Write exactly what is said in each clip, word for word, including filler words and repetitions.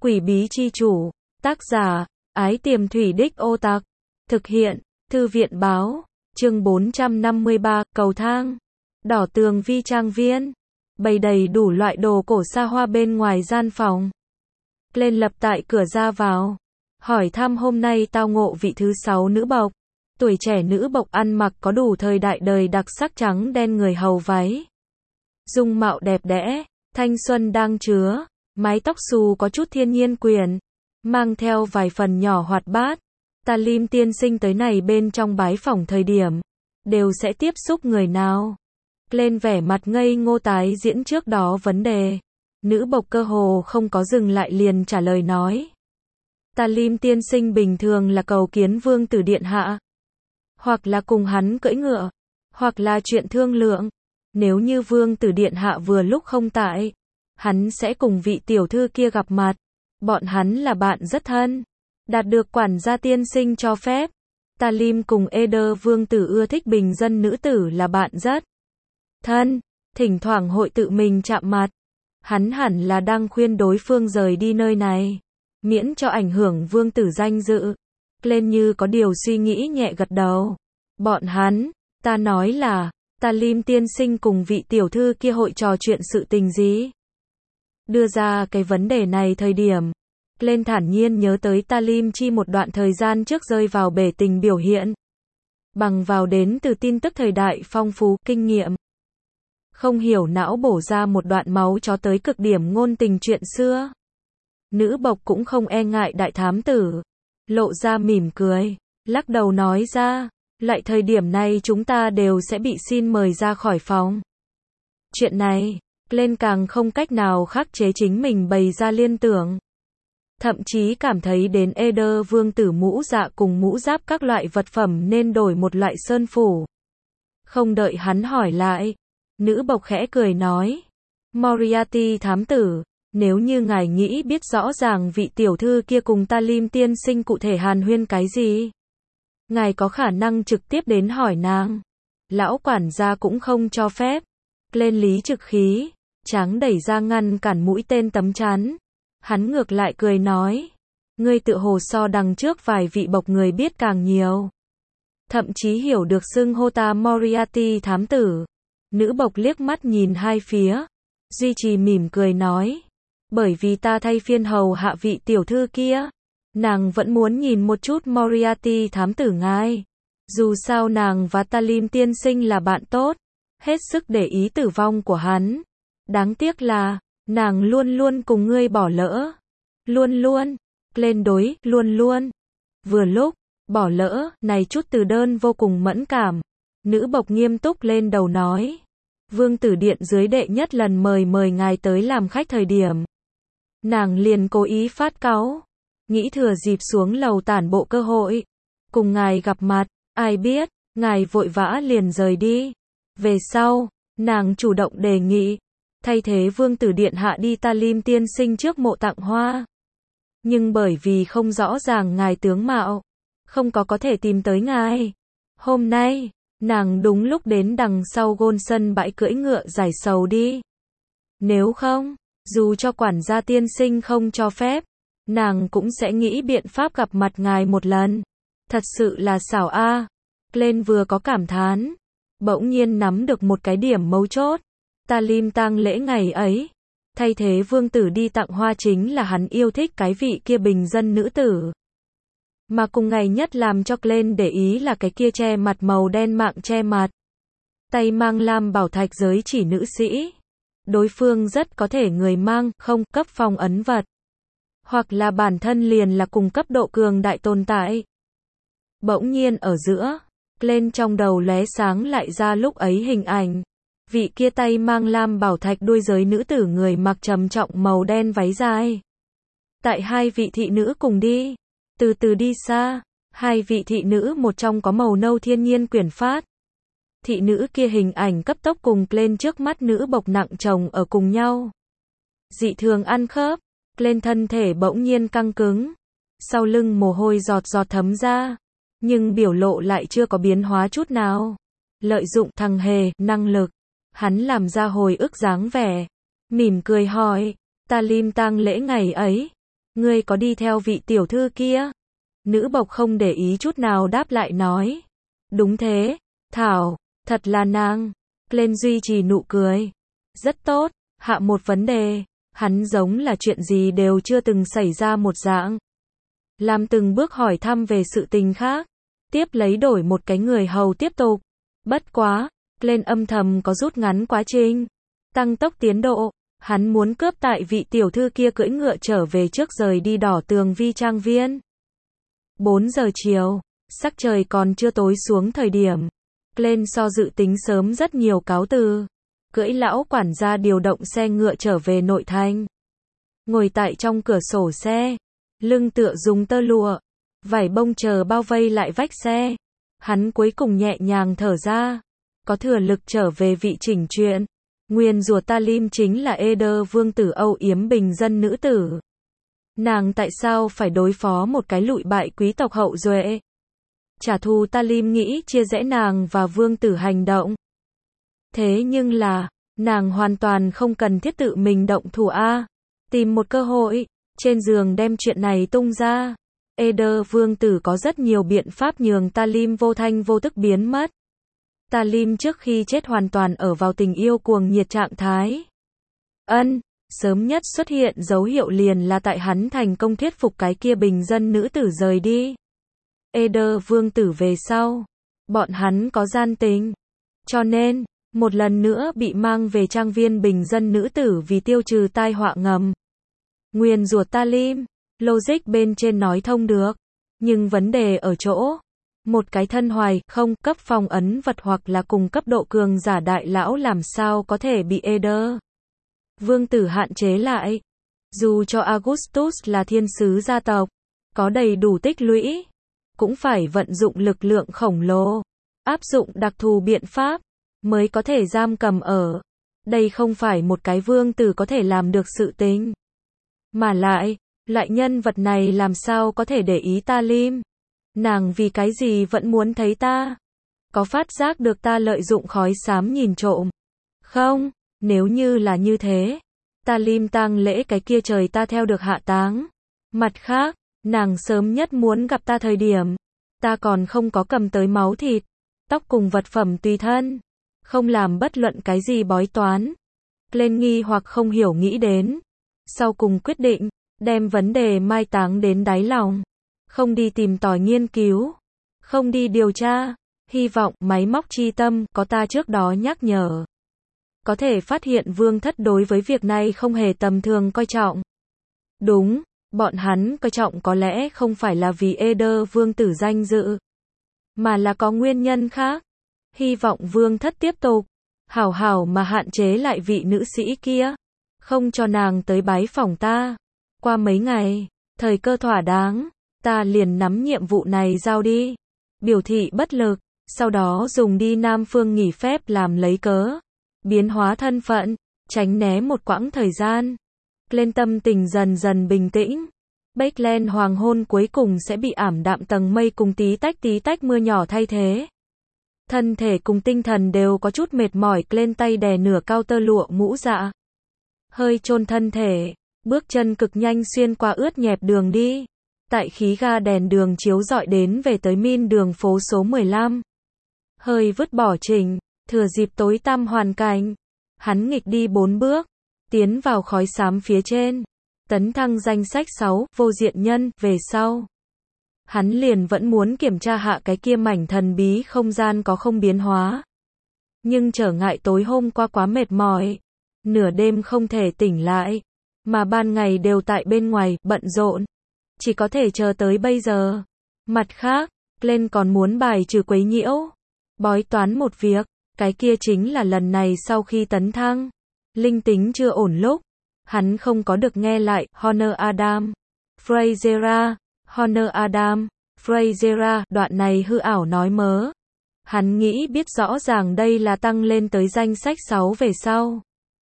Quỷ bí chi chủ. Tác giả, Ái Tiềm Thủy Đích Ô Tặc. Thực hiện, Thư viện báo. Chương bốn trăm năm mươi ba, cầu thang. Đỏ tường vi trang viên. Bày đầy đủ loại đồ cổ xa hoa bên ngoài gian phòng. Lên lập tại cửa ra vào. Hỏi thăm hôm nay tao ngộ vị thứ sáu nữ bộc. Tuổi trẻ nữ bộc ăn mặc có đủ thời đại đời đặc sắc trắng đen người hầu váy. Dung mạo đẹp đẽ, thanh xuân đang chứa, mái tóc xù có chút thiên nhiên quyền, mang theo vài phần nhỏ hoạt bát. Talim tiên sinh tới này bên trong bái phỏng thời điểm, đều sẽ tiếp xúc người nào. Lên vẻ mặt ngây ngô tái diễn trước đó vấn đề. Nữ bộc cơ hồ không có dừng lại liền trả lời nói. Talim tiên sinh bình thường là cầu kiến vương tử điện hạ. Hoặc là cùng hắn cưỡi ngựa. Hoặc là chuyện thương lượng. Nếu như vương tử điện hạ vừa lúc không tại, hắn sẽ cùng vị tiểu thư kia gặp mặt. Bọn hắn là bạn rất thân. Đạt được quản gia tiên sinh cho phép. Talim cùng Eder vương tử ưa thích bình dân nữ tử là bạn rất thân. Thỉnh thoảng hội tự mình chạm mặt. Hắn hẳn là đang khuyên đối phương rời đi nơi này, miễn cho ảnh hưởng vương tử danh dự. Lên như có điều suy nghĩ nhẹ gật đầu. Bọn hắn, ta nói là, Talim tiên sinh cùng vị tiểu thư kia hội trò chuyện sự tình gì? Đưa ra cái vấn đề này thời điểm, lên thản nhiên nhớ tới Talim chi một đoạn thời gian trước rơi vào bể tình biểu hiện. Bằng vào đến từ tin tức thời đại phong phú, kinh nghiệm. Không hiểu não bổ ra một đoạn máu chó tới cực điểm ngôn tình chuyện xưa. Nữ bộc cũng không e ngại đại thám tử. Lộ ra mỉm cười, lắc đầu nói ra, lại thời điểm này chúng ta đều sẽ bị xin mời ra khỏi phòng. Chuyện này, lên càng không cách nào khắc chế chính mình bày ra liên tưởng. Thậm chí cảm thấy đến Eder vương tử mũ dạ cùng mũ giáp các loại vật phẩm nên đổi một loại sơn phủ. Không đợi hắn hỏi lại, nữ bộc khẽ cười nói, Moriarty thám tử, nếu như ngài nghĩ biết rõ ràng vị tiểu thư kia cùng Talim tiên sinh cụ thể hàn huyên cái gì, ngài có khả năng trực tiếp đến hỏi nàng. Lão quản gia cũng không cho phép. Lên lý trực khí, tráng đẩy ra ngăn cản mũi tên tấm chắn. Hắn ngược lại cười nói, ngươi tự hồ so đằng trước vài vị bộc người biết càng nhiều. Thậm chí hiểu được xưng hô ta Moriarty thám tử. Nữ bộc liếc mắt nhìn hai phía, duy trì mỉm cười nói, bởi vì ta thay phiên hầu hạ vị tiểu thư kia, nàng vẫn muốn nhìn một chút Moriarty thám tử ngài. Dù sao nàng và Talim tiên sinh là bạn tốt, hết sức để ý tử vong của hắn. Đáng tiếc là, nàng luôn luôn cùng ngươi bỏ lỡ. Luôn luôn, lên đối, luôn luôn. Vừa lúc, bỏ lỡ, này chút từ đơn vô cùng mẫn cảm. Nữ bộc nghiêm túc lên đầu nói. Vương tử điện dưới đệ nhất lần mời mời ngài tới làm khách thời điểm. Nàng liền cố ý phát cáu. Nghĩ thừa dịp xuống lầu tản bộ cơ hội. Cùng ngài gặp mặt, ai biết, ngài vội vã liền rời đi. Về sau, nàng chủ động đề nghị. Thay thế vương tử điện hạ đi Talim tiên sinh trước mộ tặng hoa. Nhưng bởi vì không rõ ràng ngài tướng mạo, không có có thể tìm tới ngài. Hôm nay, nàng đúng lúc đến đằng sau gôn sân bãi cưỡi ngựa giải sầu đi. Nếu không, dù cho quản gia tiên sinh không cho phép, nàng cũng sẽ nghĩ biện pháp gặp mặt ngài một lần. Thật sự là xảo a. Lên vừa có cảm thán, bỗng nhiên nắm được một cái điểm mấu chốt. Talim tang lễ ngày ấy, thay thế vương tử đi tặng hoa chính là hắn yêu thích cái vị kia bình dân nữ tử. Mà cùng ngày nhất làm cho Glenn để ý là cái kia che mặt màu đen mạng che mặt. Tay mang lam bảo thạch giới chỉ nữ sĩ. Đối phương rất có thể người mang, không, cấp phong ấn vật. Hoặc là bản thân liền là cùng cấp độ cường đại tồn tại. Bỗng nhiên ở giữa, Glenn trong đầu lóe sáng lại ra lúc ấy hình ảnh. Vị kia tay mang lam bảo thạch đuôi giới nữ tử người mặc trầm trọng màu đen váy dài. Tại hai vị thị nữ cùng đi. Từ từ đi xa, hai vị thị nữ một trong có màu nâu thiên nhiên quyển phát. Thị nữ kia hình ảnh cấp tốc cùng lên trước mắt nữ bộc nặng chồng ở cùng nhau. Dị thường ăn khớp, lên thân thể bỗng nhiên căng cứng. Sau lưng mồ hôi giọt giọt thấm ra, nhưng biểu lộ lại chưa có biến hóa chút nào. Lợi dụng thằng hề, năng lực, hắn làm ra hồi ức dáng vẻ. Mỉm cười hỏi, Talim tang lễ ngày ấy, Ngươi có đi theo vị tiểu thư kia? Nữ bộc không để ý chút nào đáp lại nói. Đúng thế, Thảo, thật là nàng. Glenn duy trì nụ cười. Rất tốt, hạ một vấn đề. Hắn giống là chuyện gì đều chưa từng xảy ra một dạng. Làm từng bước hỏi thăm về sự tình khác. Tiếp lấy đổi một cái người hầu tiếp tục. Bất quá, Glenn âm thầm có rút ngắn quá trình. Tăng tốc tiến độ. Hắn muốn cướp tại vị tiểu thư kia cưỡi ngựa trở về trước rời đi Đỏ Tường Vi trang viên. bốn giờ chiều, sắc trời còn chưa tối xuống thời điểm. Glenn so dự tính sớm rất nhiều cáo từ. Cưỡi lão quản gia điều động xe ngựa trở về nội thành. Ngồi tại trong cửa sổ xe. Lưng tựa dùng tơ lụa. Vải bông chờ bao vây lại vách xe. Hắn cuối cùng nhẹ nhàng thở ra. Có thừa lực trở về vị chỉnh chuyện. Nguyên rùa Talim chính là Eder vương tử âu yếm bình dân nữ tử. Nàng tại sao phải đối phó một cái lụi bại quý tộc hậu duệ? Trả thù Talim nghĩ chia rẽ nàng và vương tử hành động. Thế nhưng là, nàng hoàn toàn không cần thiết tự mình động thủ a. Tìm một cơ hội, trên giường đem chuyện này tung ra. Eder vương tử có rất nhiều biện pháp nhường Talim vô thanh vô tức biến mất. Talim trước khi chết hoàn toàn ở vào tình yêu cuồng nhiệt trạng thái. Ân, sớm nhất xuất hiện dấu hiệu liền là tại hắn thành công thuyết phục cái kia bình dân nữ tử rời đi. Eder vương tử về sau, bọn hắn có gian tình. Cho nên, một lần nữa bị mang về trang viên bình dân nữ tử vì tiêu trừ tai họa ngầm. Nguyên rùa Talim, logic bên trên nói thông được. Nhưng vấn đề ở chỗ, một cái thân hoài, không, cấp phong ấn vật hoặc là cùng cấp độ cường giả đại lão làm sao có thể bị Eder vương tử hạn chế lại. Dù cho Augustus là thiên sứ gia tộc, có đầy đủ tích lũy, cũng phải vận dụng lực lượng khổng lồ, áp dụng đặc thù biện pháp, mới có thể giam cầm ở. Đây không phải một cái vương tử có thể làm được sự tình. Mà lại, loại nhân vật này làm sao có thể để ý Talim? Nàng vì cái gì vẫn muốn thấy ta? Có phát giác được ta lợi dụng khói xám nhìn trộm? Không, nếu như là như thế, Talim tang lễ cái kia trời ta theo được hạ táng. Mặt khác, nàng sớm nhất muốn gặp ta thời điểm, ta còn không có cầm tới máu thịt, tóc cùng vật phẩm tùy thân, không làm bất luận cái gì bói toán. Glenn nghi hoặc không hiểu nghĩ đến, sau cùng quyết định, đem vấn đề mai táng đến đáy lòng. Không đi tìm tòi nghiên cứu, không đi điều tra, hy vọng máy móc chi tâm có ta trước đó nhắc nhở. Có thể phát hiện vương thất đối với việc này không hề tầm thường coi trọng. Đúng, bọn hắn coi trọng có lẽ không phải là vì Eder vương tử danh dự, mà là có nguyên nhân khác. Hy vọng vương thất tiếp tục, hảo hảo mà hạn chế lại vị nữ sĩ kia, không cho nàng tới bái phỏng ta. Qua mấy ngày, thời cơ thỏa đáng, ta liền nắm nhiệm vụ này giao đi. Biểu thị bất lực, sau đó dùng đi Nam Phương nghỉ phép làm lấy cớ. Biến hóa thân phận, tránh né một quãng thời gian. Glenn tâm tình dần dần bình tĩnh. Bakeland hoàng hôn cuối cùng sẽ bị ảm đạm tầng mây cùng tí tách tí tách mưa nhỏ thay thế. Thân thể cùng tinh thần đều có chút mệt mỏi, Glenn tay đè nửa cao tơ lụa mũ dạ. Hơi chôn thân thể, bước chân cực nhanh xuyên qua ướt nhẹp đường đi. Tại khí ga đèn đường chiếu rọi đến về tới Min đường phố số mười lăm. Hơi vứt bỏ trình, thừa dịp tối tăm hoàn cảnh. Hắn nghịch đi bốn bước, tiến vào khói xám phía trên. Tấn thăng danh sách sáu, vô diện nhân, về sau. Hắn liền vẫn muốn kiểm tra hạ cái kia mảnh thần bí không gian có không biến hóa. Nhưng trở ngại tối hôm qua quá mệt mỏi. Nửa đêm không thể tỉnh lại. Mà ban ngày đều tại bên ngoài, bận rộn. Chỉ có thể chờ tới bây giờ. Mặt khác, Glenn còn muốn bài trừ quấy nhiễu. Bói toán một việc, cái kia chính là lần này sau khi tấn thăng. Linh tính chưa ổn lúc. Hắn không có được nghe lại, Honor Adam. Frasera, Honor Adam, Frasera, đoạn này hư ảo nói mớ. Hắn nghĩ biết rõ ràng đây là tăng lên tới danh sách sáu về sau.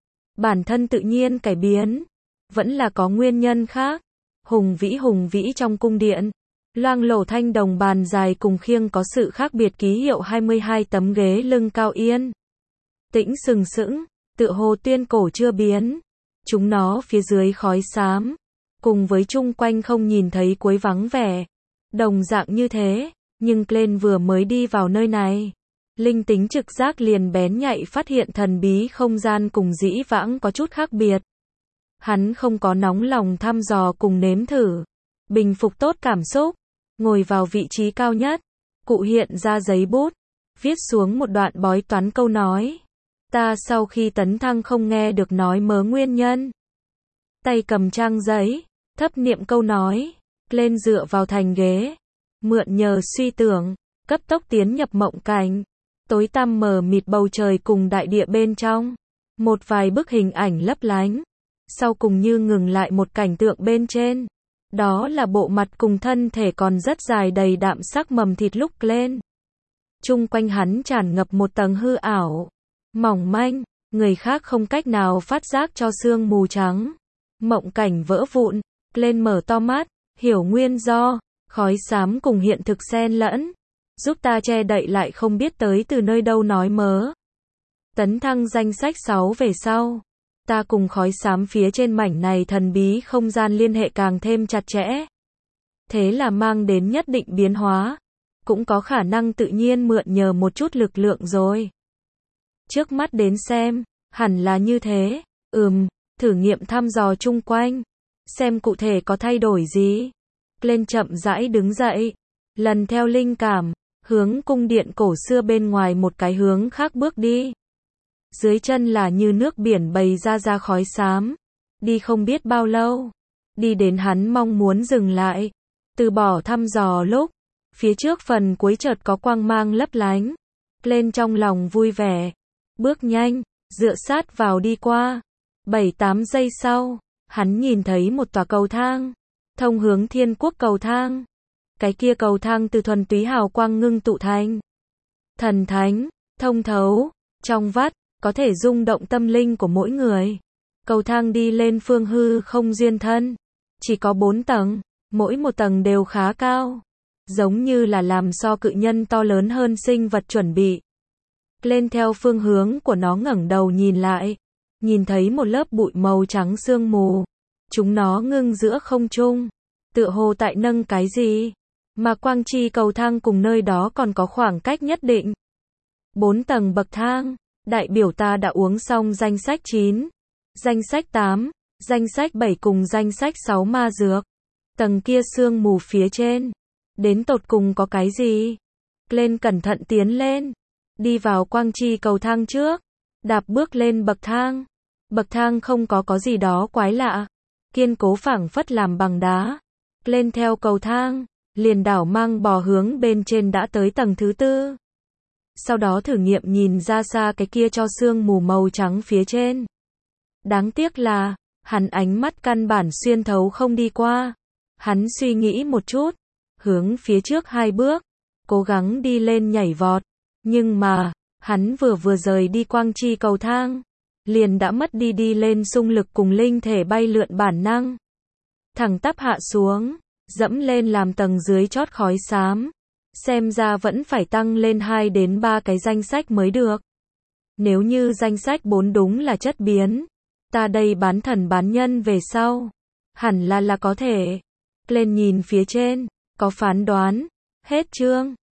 Bản thân tự nhiên cải biến. Vẫn là có nguyên nhân khác. Hùng vĩ hùng vĩ trong cung điện. Loang lổ thanh đồng bàn dài cùng khiêng có sự khác biệt ký hiệu hai mươi hai tấm ghế lưng cao yên. Tĩnh sừng sững, tựa hồ tuyên cổ chưa biến. Chúng nó phía dưới khói xám. cùng với chung quanh không nhìn thấy cuối vắng vẻ. Đồng dạng như thế, nhưng Glenn vừa mới đi vào nơi này, linh tính trực giác liền bén nhạy phát hiện thần bí không gian cùng dĩ vãng có chút khác biệt. Hắn không có nóng lòng thăm dò cùng nếm thử, bình phục tốt cảm xúc, ngồi vào vị trí cao nhất, cụ hiện ra giấy bút, viết xuống một đoạn bói toán câu nói. Ta sau khi tấn thăng không nghe được nói mớ nguyên nhân. Tay cầm trang giấy, thấp niệm câu nói, lên dựa vào thành ghế, mượn nhờ suy tưởng, cấp tốc tiến nhập mộng cảnh. Tối tăm mờ mịt bầu trời cùng đại địa bên trong, một vài bức hình ảnh lấp lánh, sau cùng như ngừng lại một cảnh tượng bên trên. Đó là bộ mặt cùng thân thể còn rất dài đầy đạm sắc mầm thịt lúc lên. Chung quanh hắn tràn ngập một tầng hư ảo, mỏng manh, người khác không cách nào phát giác cho sương mù trắng. Mộng cảnh vỡ vụn, lên mở to mắt, hiểu nguyên do, khói xám cùng hiện thực xen lẫn, giúp ta che đậy lại không biết tới từ nơi đâu nói mớ. Tấn thăng danh sách sáu về sau, ta cùng khói xám phía trên mảnh này thần bí không gian liên hệ càng thêm chặt chẽ. Thế là mang đến nhất định biến hóa, cũng có khả năng tự nhiên mượn nhờ một chút lực lượng rồi. Trước mắt đến xem, hẳn là như thế, ừm, thử nghiệm thăm dò chung quanh, xem cụ thể có thay đổi gì. Lên chậm rãi đứng dậy, lần theo linh cảm, hướng cung điện cổ xưa bên ngoài một cái hướng khác bước đi. Dưới chân là như nước biển bày ra ra khói xám, đi không biết bao lâu, đi đến hắn mong muốn dừng lại, từ bỏ thăm dò lúc, phía trước phần cuối chợt có quang mang lấp lánh, lên trong lòng vui vẻ, bước nhanh, dựa sát vào đi qua. Bảy tám giây sau, hắn nhìn thấy một tòa cầu thang, thông hướng thiên quốc cầu thang. Cái kia cầu thang từ thuần túy hào quang ngưng tụ thành, thần thánh, thông thấu, trong vắt, có thể rung động tâm linh của mỗi người. Cầu thang đi lên phương hư không duyên thân, chỉ có bốn tầng, mỗi một tầng đều khá cao, giống như là làm so cự nhân to lớn hơn sinh vật chuẩn bị. Lên theo phương hướng của nó ngẩng đầu nhìn lại, nhìn thấy một lớp bụi màu trắng sương mù, chúng nó ngưng giữa không trung, tựa hồ tại nâng cái gì, mà quang chi cầu thang cùng nơi đó còn có khoảng cách nhất định. Bốn tầng bậc thang, đại biểu ta đã uống xong danh sách chín, danh sách tám, danh sách bảy cùng danh sách sáu ma dược. Tầng kia sương mù phía trên, đến tột cùng có cái gì? Lên cẩn thận tiến lên, đi vào quang chi cầu thang trước, đạp bước lên bậc thang. Bậc thang không có có gì đó quái lạ, kiên cố phảng phất làm bằng đá. Lên theo cầu thang, liền đảo mang bò hướng bên trên đã tới tầng thứ tư. Sau đó thử nghiệm nhìn ra xa cái kia cho sương mù màu trắng phía trên. Đáng tiếc là, hắn ánh mắt căn bản xuyên thấu không đi qua. Hắn suy nghĩ một chút, hướng phía trước hai bước, cố gắng đi lên nhảy vọt. Nhưng mà, hắn vừa vừa rời đi quang chi cầu thang, liền đã mất đi đi lên xung lực cùng linh thể bay lượn bản năng. Thẳng tắp hạ xuống, dẫm lên làm tầng dưới chót khói xám. Xem ra vẫn phải tăng lên hai đến ba cái danh sách mới được. Nếu như danh sách bốn đúng là chất biến, ta đây bán thần bán nhân về sau, hẳn là là có thể. Lên nhìn phía trên, có phán đoán. Hết chương.